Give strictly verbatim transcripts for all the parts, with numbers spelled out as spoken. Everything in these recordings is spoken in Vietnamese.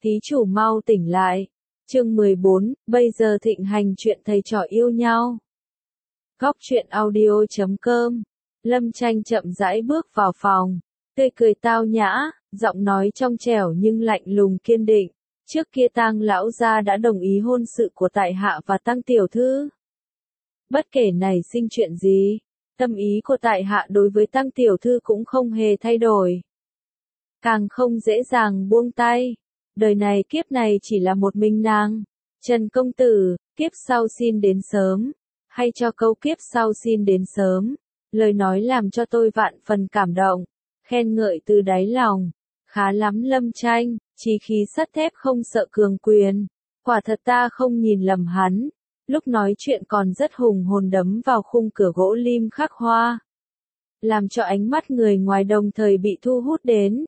Thí chủ mau tỉnh lại. Chương mười bốn, bây giờ thịnh hành chuyện thầy trò yêu nhau. Góc truyện audio chấm com. Lâm Tranh chậm rãi bước vào phòng, tươi cười tao nhã, giọng nói trong trẻo nhưng lạnh lùng kiên định. Trước kia Tang lão gia đã đồng ý hôn sự của tại hạ và Tang tiểu thư. Bất kể nảy sinh chuyện gì, tâm ý của tại hạ đối với Tang tiểu thư cũng không hề thay đổi. Càng không dễ dàng buông tay. Đời này kiếp này chỉ là một mình nàng. Trần công tử, kiếp sau xin đến sớm. Hay cho câu kiếp sau xin đến sớm. Lời nói làm cho tôi vạn phần cảm động. Khen ngợi từ đáy lòng. Khá lắm Lâm Tranh, chí khí sắt thép không sợ cường quyền. Quả thật ta không nhìn lầm hắn. Lúc nói chuyện còn rất hùng hồn đấm vào khung cửa gỗ lim khắc hoa. Làm cho ánh mắt người ngoài đồng thời bị thu hút đến.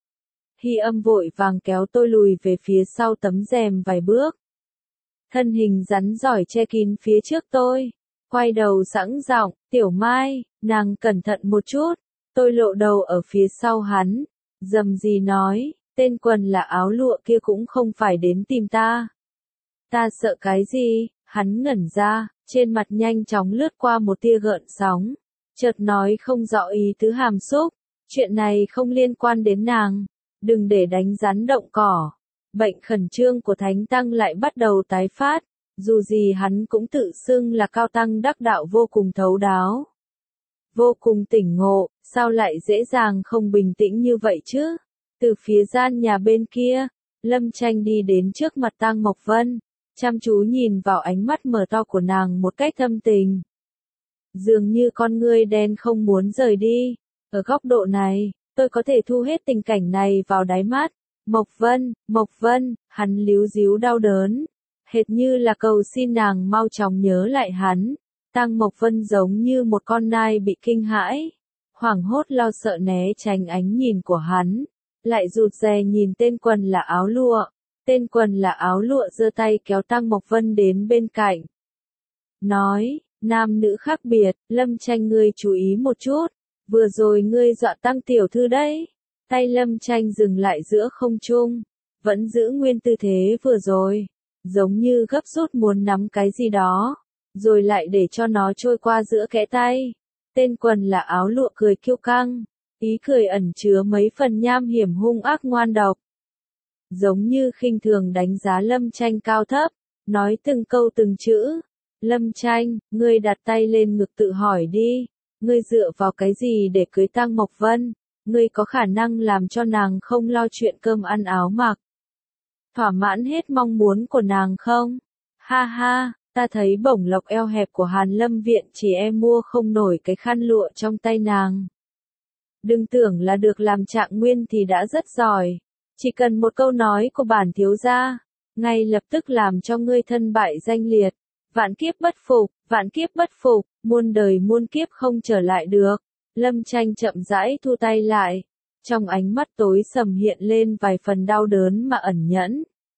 Hy Âm vội vàng kéo tôi lùi về phía sau tấm rèm vài bước. Thân hình rắn giỏi che kín phía trước tôi. Quay đầu sẵn giọng, Tiểu Mai, nàng cẩn thận một chút. Tôi lộ đầu ở phía sau hắn. Dầm gì nói, tên quần là áo lụa kia cũng không phải đến tìm ta. Ta sợ cái gì? Hắn ngẩn ra, trên mặt nhanh chóng lướt qua một tia gợn sóng. Chợt nói không rõ ý tứ hàm xúc. Chuyện này không liên quan đến nàng. Đừng để đánh rắn động cỏ. Bệnh khẩn trương của Thánh Tăng lại bắt đầu tái phát. Dù gì hắn cũng tự xưng là cao tăng đắc đạo vô cùng thấu đáo. Vô cùng tỉnh ngộ, sao lại dễ dàng không bình tĩnh như vậy chứ? Từ phía gian nhà bên kia, Lâm Tranh đi đến trước mặt Tang Mộc Vân, chăm chú nhìn vào ánh mắt mở to của nàng một cách thâm tình. Dường như con ngươi đen không muốn rời đi. Ở góc độ này, tôi có thể thu hết tình cảnh này vào đáy mắt. Mộc Vân, Mộc Vân, hắn líu díu đau đớn. Hệt như là cầu xin nàng mau chóng nhớ lại hắn. Tang Mộc Vân giống như một con nai bị kinh hãi. Hoảng hốt lo sợ né tránh ánh nhìn của hắn. Lại rụt rè nhìn tên quần là áo lụa. Tên quần là áo lụa giơ tay kéo Tang Mộc Vân đến bên cạnh. Nói, nam nữ khác biệt, Lâm Tranh ngươi chú ý một chút. Vừa rồi ngươi dọa Tang tiểu thư đấy. Tay Lâm Tranh dừng lại giữa không trung. Vẫn giữ nguyên tư thế vừa rồi. Giống như gấp rút muốn nắm cái gì đó. Rồi lại để cho nó trôi qua giữa kẽ tay. Tên quần là áo lụa cười kiêu căng. Ý cười ẩn chứa mấy phần nham hiểm hung ác ngoan độc. Giống như khinh thường đánh giá Lâm Tranh cao thấp. Nói từng câu từng chữ. Lâm Tranh, ngươi đặt tay lên ngực tự hỏi đi. Ngươi dựa vào cái gì để cưới Tang Mộc Vân? Ngươi có khả năng làm cho nàng không lo chuyện cơm ăn áo mặc? Thỏa mãn hết mong muốn của nàng không? Ha ha, ta thấy bổng lộc eo hẹp của Hàn Lâm Viện chỉ e mua không nổi cái khăn lụa trong tay nàng. Đừng tưởng là được làm trạng nguyên thì đã rất giỏi. Chỉ cần một câu nói của bản thiếu gia, ngay lập tức làm cho ngươi thân bại danh liệt. Vạn kiếp bất phục, vạn kiếp bất phục, muôn đời muôn kiếp không trở lại được. Lâm Tranh chậm rãi thu tay lại. Trong ánh mắt tối sầm hiện lên vài phần đau đớn mà ẩn nhẫn.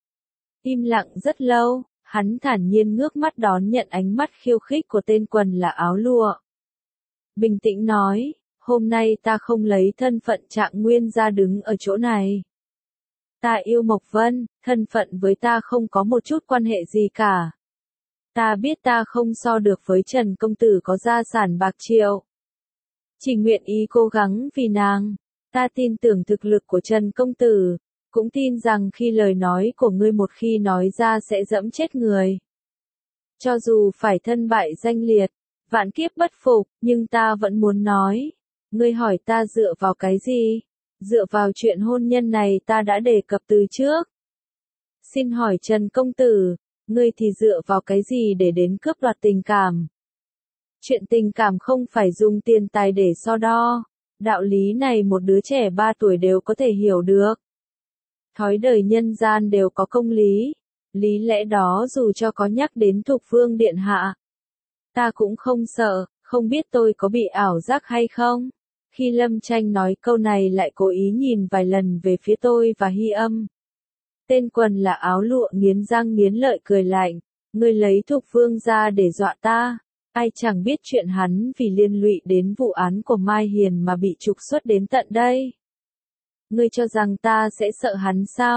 Im lặng rất lâu, hắn thản nhiên ngước mắt đón nhận ánh mắt khiêu khích của tên quần là áo lụa. Bình tĩnh nói, hôm nay ta không lấy thân phận trạng nguyên ra đứng ở chỗ này. Ta yêu Mộc Vân, thân phận với ta không có một chút quan hệ gì cả. Ta biết ta không so được với Trần công tử có gia sản bạc triệu. Chỉ nguyện ý cố gắng vì nàng. Ta tin tưởng thực lực của Trần công tử, cũng tin rằng khi lời nói của ngươi một khi nói ra sẽ dẫm chết người. Cho dù phải thân bại danh liệt, vạn kiếp bất phục, nhưng ta vẫn muốn nói. Ngươi hỏi ta dựa vào cái gì? Dựa vào chuyện hôn nhân này ta đã đề cập từ trước. Xin hỏi Trần công tử, ngươi thì dựa vào cái gì để đến cướp đoạt tình cảm? Chuyện tình cảm không phải dùng tiền tài để so đo. Đạo lý này một đứa trẻ ba tuổi đều có thể hiểu được. Thói đời nhân gian đều có công lý. Lý lẽ đó dù cho có nhắc đến Thục Vương điện hạ, ta cũng không sợ, không biết tôi có bị ảo giác hay không? Khi Lâm Tranh nói câu này lại cố ý nhìn vài lần về phía tôi và Hy Âm. Tên quần là áo lụa nghiến răng nghiến lợi cười lạnh. Ngươi lấy Thục Vương ra để dọa ta. Ai chẳng biết chuyện hắn vì liên lụy đến vụ án của Mai Hiền mà bị trục xuất đến tận đây. Ngươi cho rằng ta sẽ sợ hắn sao?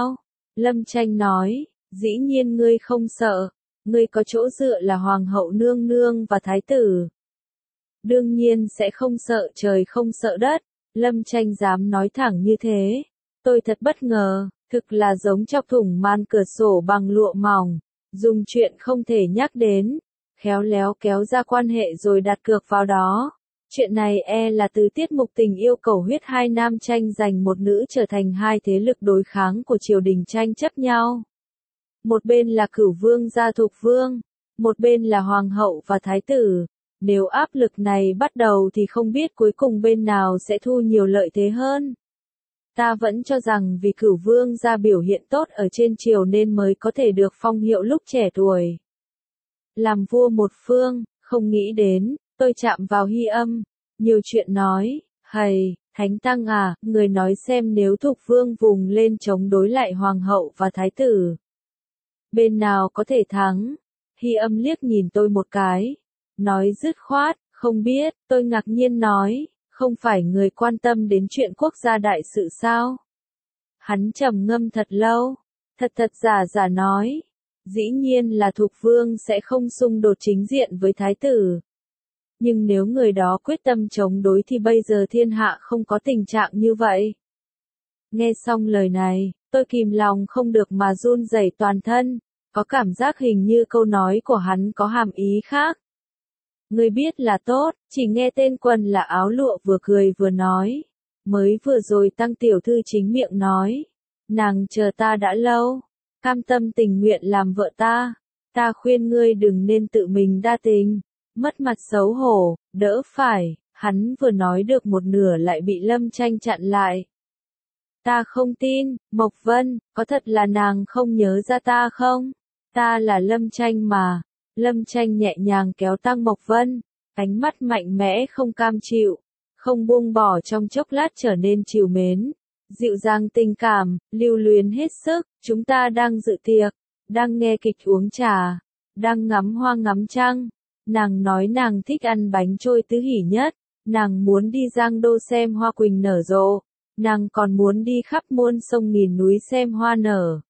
Lâm Tranh nói, dĩ nhiên ngươi không sợ, ngươi có chỗ dựa là hoàng hậu nương nương và thái tử. Đương nhiên sẽ không sợ trời không sợ đất, Lâm Tranh dám nói thẳng như thế. Tôi thật bất ngờ, thực là giống chọc thủng màn cửa sổ bằng lụa mỏng, dùng chuyện không thể nhắc đến, khéo léo kéo ra quan hệ rồi đặt cược vào đó. Chuyện này e là từ tiết mục tình yêu cầu huyết hai nam tranh giành một nữ trở thành hai thế lực đối kháng của triều đình tranh chấp nhau. Một bên là Cửu Vương gia Thục Vương, một bên là Hoàng hậu và Thái tử. Nếu áp lực này bắt đầu thì không biết cuối cùng bên nào sẽ thu nhiều lợi thế hơn. Ta vẫn cho rằng vì Cửu Vương gia biểu hiện tốt ở trên triều nên mới có thể được phong hiệu lúc trẻ tuổi. Làm vua một phương, không nghĩ đến, tôi chạm vào Hy Âm, nhiều chuyện nói, hầy, Thánh Tăng à, người nói xem nếu Thục Vương vùng lên chống đối lại Hoàng hậu và Thái tử. Bên nào có thể thắng? Hy Âm liếc nhìn tôi một cái, nói dứt khoát, không biết, tôi ngạc nhiên nói, không phải người quan tâm đến chuyện quốc gia đại sự sao? Hắn trầm ngâm thật lâu, thật thật giả giả nói, dĩ nhiên là Thục Vương sẽ không xung đột chính diện với Thái tử. Nhưng nếu người đó quyết tâm chống đối thì bây giờ thiên hạ không có tình trạng như vậy. Nghe xong lời này, tôi kìm lòng không được mà run rẩy toàn thân, có cảm giác hình như câu nói của hắn có hàm ý khác. Người biết là tốt, chỉ nghe tên Quần là áo lụa vừa cười vừa nói. Mới vừa rồi Tăng tiểu thư chính miệng nói, nàng chờ ta đã lâu, cam tâm tình nguyện làm vợ ta, ta khuyên ngươi đừng nên tự mình đa tình, mất mặt xấu hổ, đỡ phải, hắn vừa nói được một nửa lại bị Lâm Tranh chặn lại. Ta không tin, Mộc Vân, có thật là nàng không nhớ ra ta không? Ta là Lâm Tranh mà. Lâm Tranh nhẹ nhàng kéo Tăng Mộc Vân, ánh mắt mạnh mẽ không cam chịu, không buông bỏ trong chốc lát trở nên trìu mến, dịu dàng tình cảm, lưu luyến hết sức. Chúng ta đang dự tiệc, đang nghe kịch uống trà, đang ngắm hoa ngắm trăng. Nàng nói nàng thích ăn bánh trôi tứ hỷ nhất, nàng muốn đi Giang Đô xem hoa quỳnh nở rộ, nàng còn muốn đi khắp muôn sông nghìn núi xem hoa nở.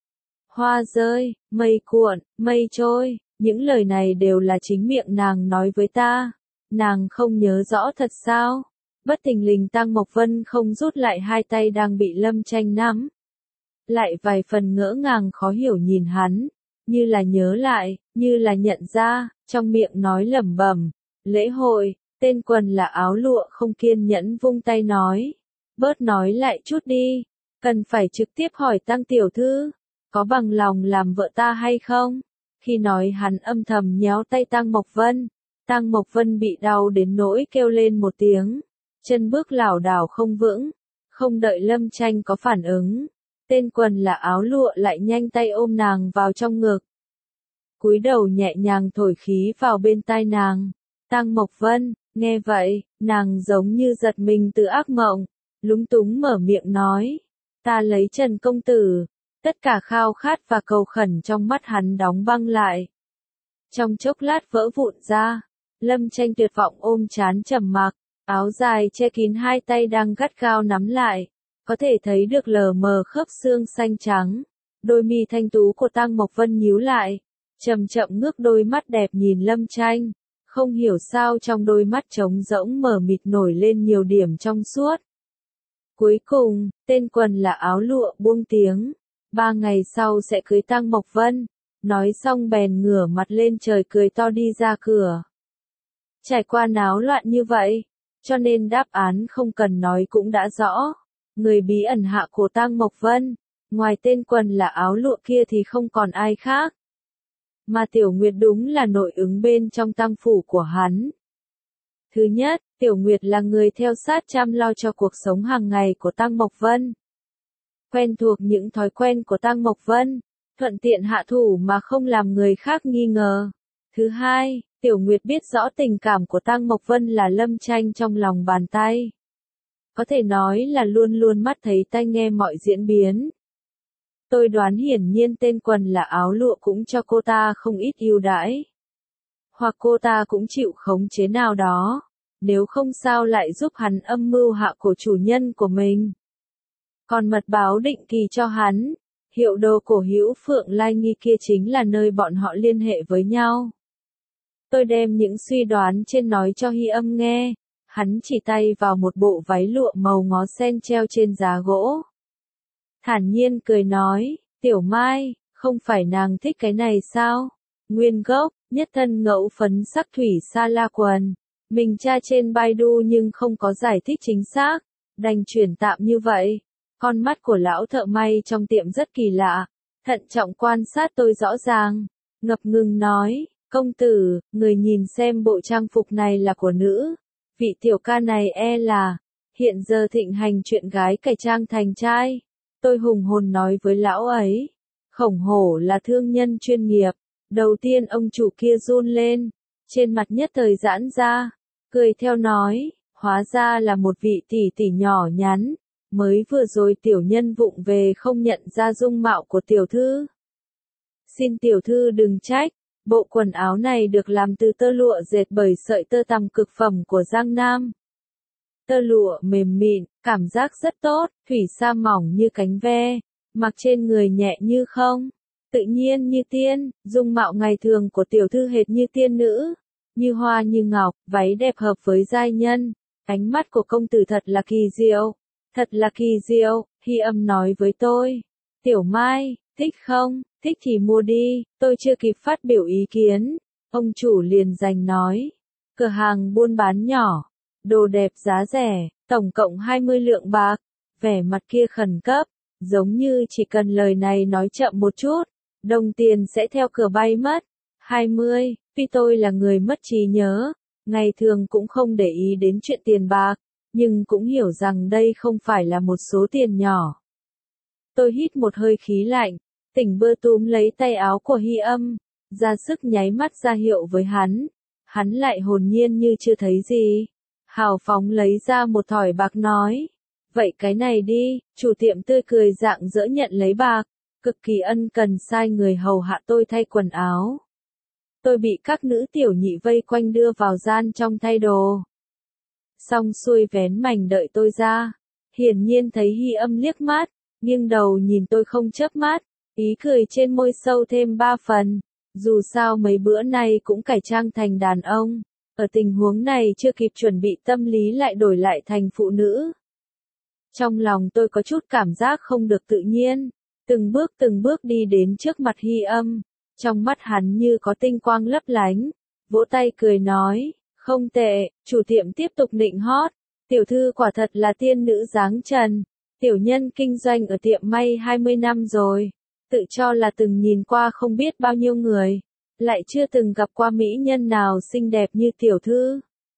Hoa rơi, mây cuộn, mây trôi, những lời này đều là chính miệng nàng nói với ta. Nàng không nhớ rõ thật sao? Bất thình lình Tăng Mộc Vân không rút lại hai tay đang bị Lâm Tranh nắm. Lại vài phần ngỡ ngàng khó hiểu nhìn hắn, như là nhớ lại, như là nhận ra, trong miệng nói lẩm bẩm, lễ hội. Tên Quần là áo lụa không kiên nhẫn vung tay nói, bớt nói lại chút đi, cần phải trực tiếp hỏi Tăng tiểu thư, có bằng lòng làm vợ ta hay không? Khi nói hắn âm thầm nhéo tay Tăng Mộc Vân, Tăng Mộc Vân bị đau đến nỗi kêu lên một tiếng, chân bước lảo đảo không vững, không đợi Lâm Tranh có phản ứng, tên Quần là áo lụa lại nhanh tay ôm nàng vào trong ngực. Cúi đầu nhẹ nhàng thổi khí vào bên tai nàng. Tăng Mộc Vân, nghe vậy, nàng giống như giật mình từ ác mộng, lúng túng mở miệng nói, ta lấy Trần công tử. Tất cả khao khát và cầu khẩn trong mắt hắn đóng băng lại. Trong chốc lát vỡ vụn ra, Lâm Tranh tuyệt vọng ôm trán trầm mặc, áo dài che kín hai tay đang gắt gao nắm lại, có thể thấy được lờ mờ khớp xương xanh trắng. Đôi mi thanh tú của Tăng Mộc Vân nhíu lại, chậm chậm ngước đôi mắt đẹp nhìn Lâm Tranh, không hiểu sao trong đôi mắt trống rỗng mờ mịt nổi lên nhiều điểm trong suốt. Cuối cùng, tên Quần là áo lụa buông tiếng. Ba ngày sau sẽ cưới Tăng Mộc Vân, nói xong bèn ngửa mặt lên trời cười to đi ra cửa. Trải qua náo loạn như vậy, cho nên đáp án không cần nói cũng đã rõ. Người bí ẩn hạ của Tăng Mộc Vân, ngoài tên Quần là áo lụa kia thì không còn ai khác. Mà Tiểu Nguyệt đúng là nội ứng bên trong tăng phủ của hắn. Thứ nhất, Tiểu Nguyệt là người theo sát chăm lo cho cuộc sống hàng ngày của Tăng Mộc Vân. Quen thuộc những thói quen của Tăng Mộc Vân, thuận tiện hạ thủ mà không làm người khác nghi ngờ. Thứ hai, Tiểu Nguyệt biết rõ tình cảm của Tăng Mộc Vân là Lâm Tranh trong lòng bàn tay. Có thể nói là luôn luôn mắt thấy tai nghe mọi diễn biến. Tôi đoán hiển nhiên tên Quần là áo lụa cũng cho cô ta không ít ưu đãi. Hoặc cô ta cũng chịu khống chế nào đó, nếu không sao lại giúp hắn âm mưu hạ cổ chủ nhân của mình. Còn mật báo định kỳ cho hắn, Hiệu đồ cổ hữu Phượng Lai Nghi kia chính là nơi bọn họ liên hệ với nhau. Tôi đem những suy đoán trên nói cho Hy Âm nghe, hắn chỉ tay vào một bộ váy lụa màu ngó sen treo trên giá gỗ. Thản nhiên cười nói, Tiểu Mai, không phải nàng thích cái này sao? Nguyên gốc, nhất thân ngẫu phấn sắc thủy sa la quần. Mình tra trên Baidu nhưng không có giải thích chính xác, đành chuyển tạm như vậy. Con mắt của lão thợ may trong tiệm rất kỳ lạ, thận trọng quan sát tôi rõ ràng, ngập ngừng nói, công tử, người nhìn xem bộ trang phục này là của nữ. Vị tiểu ca này e là, hiện giờ thịnh hành chuyện gái cải trang thành trai. Tôi hùng hồn nói với lão ấy, khổng hổ là thương nhân chuyên nghiệp. Đầu tiên ông chủ kia run lên, trên mặt nhất thời giãn ra, cười theo nói, hóa ra là một vị tỷ tỷ nhỏ nhắn, mới vừa rồi tiểu nhân vụng về không nhận ra dung mạo của tiểu thư. Xin tiểu thư đừng trách, bộ quần áo này được làm từ tơ lụa dệt bởi sợi tơ tằm cực phẩm của Giang Nam. Tơ lụa mềm mịn, cảm giác rất tốt, thủy sa mỏng như cánh ve, mặc trên người nhẹ như không. Tự nhiên như tiên, dung mạo ngày thường của tiểu thư hệt như tiên nữ, như hoa như ngọc, váy đẹp hợp với giai nhân, ánh mắt của công tử thật là kỳ diệu, thật là kỳ diệu, Hy Âm nói với tôi. Tiểu Mai, thích không, thích thì mua đi, tôi chưa kịp phát biểu ý kiến, ông chủ liền giành nói, cửa hàng buôn bán nhỏ, đồ đẹp giá rẻ, tổng cộng hai mươi lượng bạc, vẻ mặt kia khẩn cấp, giống như chỉ cần lời này nói chậm một chút. Đồng tiền sẽ theo cửa bay mất. hai mươi, tuy tôi là người mất trí nhớ, ngày thường cũng không để ý đến chuyện tiền bạc, nhưng cũng hiểu rằng đây không phải là một số tiền nhỏ. Tôi hít một hơi khí lạnh, tỉnh bơ túm lấy tay áo của Hy Âm, ra sức nháy mắt ra hiệu với hắn. Hắn lại hồn nhiên như chưa thấy gì. Hào phóng lấy ra một thỏi bạc nói, vậy cái này đi, chủ tiệm tươi cười rạng rỡ nhận lấy bạc. Cực kỳ ân cần sai người hầu hạ tôi thay quần áo. Tôi bị các nữ tiểu nhị vây quanh đưa vào gian trong thay đồ. Xong xuôi vén mành đợi tôi ra. Hiển nhiên thấy Hy Âm liếc mắt, nghiêng đầu nhìn tôi không chớp mắt, ý cười trên môi sâu thêm ba phần. Dù sao mấy bữa nay cũng cải trang thành đàn ông, ở tình huống này chưa kịp chuẩn bị tâm lý lại đổi lại thành phụ nữ. Trong lòng tôi có chút cảm giác không được tự nhiên. Từng bước từng bước đi đến trước mặt Hy Âm, trong mắt hắn như có tinh quang lấp lánh, vỗ tay cười nói, không tệ, chủ tiệm tiếp tục nịnh hót, tiểu thư quả thật là tiên nữ dáng trần, tiểu nhân kinh doanh ở tiệm may hai mươi năm rồi, tự cho là từng nhìn qua không biết bao nhiêu người, lại chưa từng gặp qua mỹ nhân nào xinh đẹp như tiểu thư.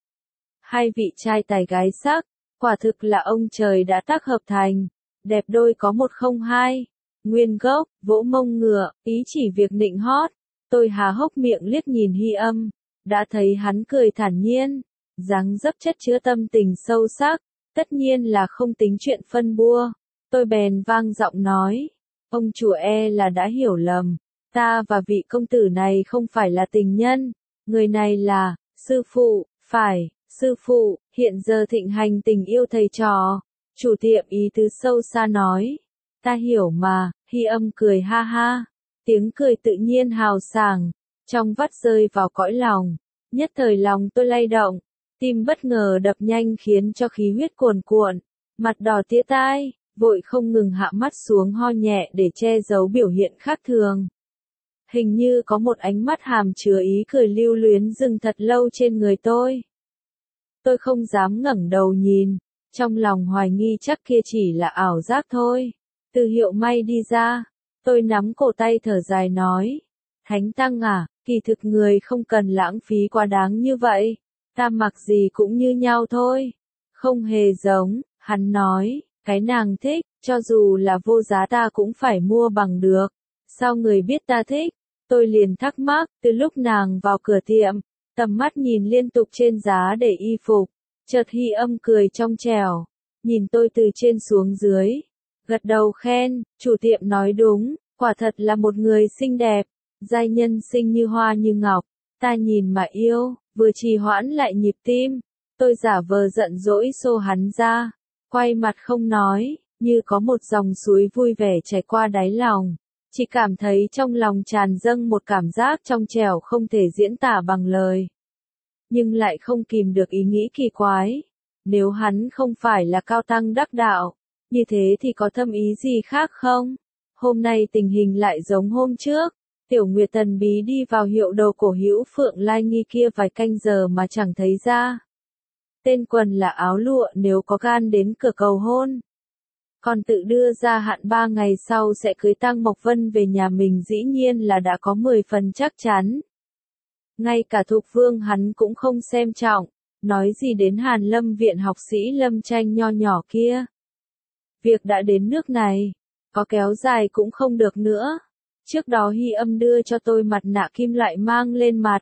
Hai vị trai tài gái sắc, quả thực là ông trời đã tác hợp thành, đẹp đôi có một không hai. Nguyên gốc, vỗ mông ngựa, ý chỉ việc nịnh hót. Tôi há hốc miệng liếc nhìn Hy Âm, đã thấy hắn cười thản nhiên, dáng dấp chất chứa tâm tình sâu sắc, tất nhiên là không tính chuyện phân bua. Tôi bèn vang giọng nói, ông chủ e là đã hiểu lầm, ta và vị công tử này không phải là tình nhân, người này là, sư phụ, phải, sư phụ, hiện giờ thịnh hành tình yêu thầy trò. Chủ tiệm ý tứ sâu xa nói. Ta hiểu mà, Hy Âm cười ha ha, tiếng cười tự nhiên hào sảng, trong vắt rơi vào cõi lòng, nhất thời lòng tôi lay động, tim bất ngờ đập nhanh khiến cho khí huyết cuồn cuộn, mặt đỏ tía tai, vội không ngừng hạ mắt xuống ho nhẹ để che giấu biểu hiện khác thường. Hình như có một ánh mắt hàm chứa ý cười lưu luyến dừng thật lâu trên người tôi. Tôi không dám ngẩng đầu nhìn, trong lòng hoài nghi chắc kia chỉ là ảo giác thôi. Từ hiệu may đi ra, tôi nắm cổ tay thở dài nói, Thánh Tăng à, kỳ thực người không cần lãng phí quá đáng như vậy, ta mặc gì cũng như nhau thôi, không hề giống, hắn nói, cái nàng thích, cho dù là vô giá ta cũng phải mua bằng được, sao người biết ta thích, tôi liền thắc mắc, từ lúc nàng vào cửa tiệm, tầm mắt nhìn liên tục trên giá để y phục, chợt Hy Âm cười trong trẻo, nhìn tôi từ trên xuống dưới. Gật đầu khen, chủ tiệm nói đúng, quả thật là một người xinh đẹp, giai nhân xinh như hoa như ngọc, ta nhìn mà yêu, vừa trì hoãn lại nhịp tim, tôi giả vờ giận dỗi xô hắn ra, quay mặt không nói, như có một dòng suối vui vẻ chảy qua đáy lòng. Chỉ cảm thấy trong lòng tràn dâng một cảm giác trong trẻo không thể diễn tả bằng lời. Nhưng lại không kìm được ý nghĩ kỳ quái. Nếu hắn không phải là cao tăng đắc đạo, như thế thì có thâm ý gì khác không? Hôm nay tình hình lại giống hôm trước. Tiểu Nguyệt thần bí đi vào hiệu đầu cổ hữu Phượng Lai Nghi kia vài canh giờ mà chẳng thấy ra. Tên quần là áo lụa nếu có gan đến cửa cầu hôn. Còn tự đưa ra hạn ba ngày sau sẽ cưới Tăng Mộc Vân về nhà mình dĩ nhiên là đã có mười phần chắc chắn. Ngay cả Thục Vương hắn cũng không xem trọng, nói gì đến Hàn Lâm viện học sĩ Lâm Tranh nho nhỏ kia. Việc đã đến nước này, có kéo dài cũng không được nữa. Trước đó Hy Âm đưa cho tôi mặt nạ kim loại mang lên mặt.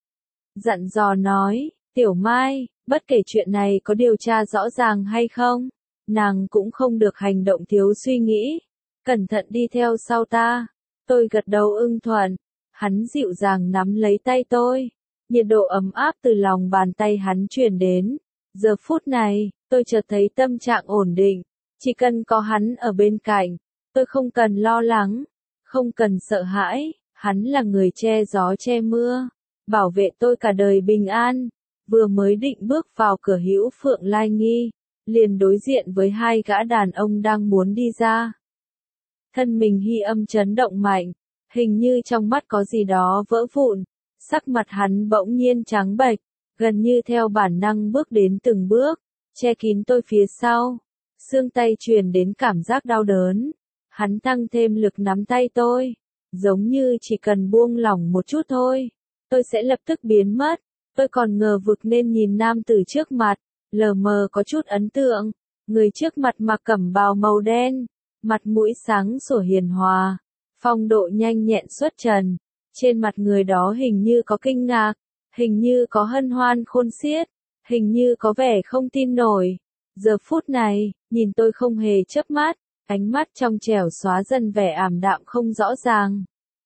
Dặn dò nói, Tiểu Mai, bất kể chuyện này có điều tra rõ ràng hay không, nàng cũng không được hành động thiếu suy nghĩ. Cẩn thận đi theo sau ta. Tôi gật đầu ưng thuận. Hắn dịu dàng nắm lấy tay tôi. Nhiệt độ ấm áp từ lòng bàn tay hắn truyền đến. Giờ phút này, tôi chợt thấy tâm trạng ổn định. Chỉ cần có hắn ở bên cạnh, tôi không cần lo lắng, không cần sợ hãi. Hắn là người che gió che mưa, bảo vệ tôi cả đời bình an. Vừa mới định bước vào cửa hữu Phượng Lai Nghi, liền đối diện với hai gã đàn ông đang muốn đi ra. Thân mình Hy Âm chấn động mạnh, hình như trong mắt có gì đó vỡ vụn, sắc mặt hắn bỗng nhiên trắng bệch, gần như theo bản năng bước đến từng bước, che kín tôi phía sau. Xương tay truyền đến cảm giác đau đớn, hắn tăng thêm lực nắm tay tôi, giống như chỉ cần buông lỏng một chút thôi, tôi sẽ lập tức biến mất. Tôi còn ngờ vực nên nhìn nam tử trước mặt, lờ mờ có chút ấn tượng. Người trước mặt mặc cẩm bào màu đen, mặt mũi sáng sủa hiền hòa, phong độ nhanh nhẹn xuất trần. Trên mặt người đó hình như có kinh ngạc, hình như có hân hoan khôn xiết, hình như có vẻ không tin nổi. Giờ phút này, nhìn tôi không hề chớp mắt, ánh mắt trong trẻo xóa dần vẻ ảm đạm không rõ ràng.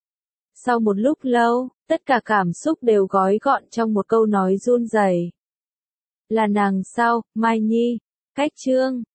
Sau một lúc lâu, tất cả cảm xúc đều gói gọn trong một câu nói run rẩy. Là nàng sao, Mai Nhi? Cách chương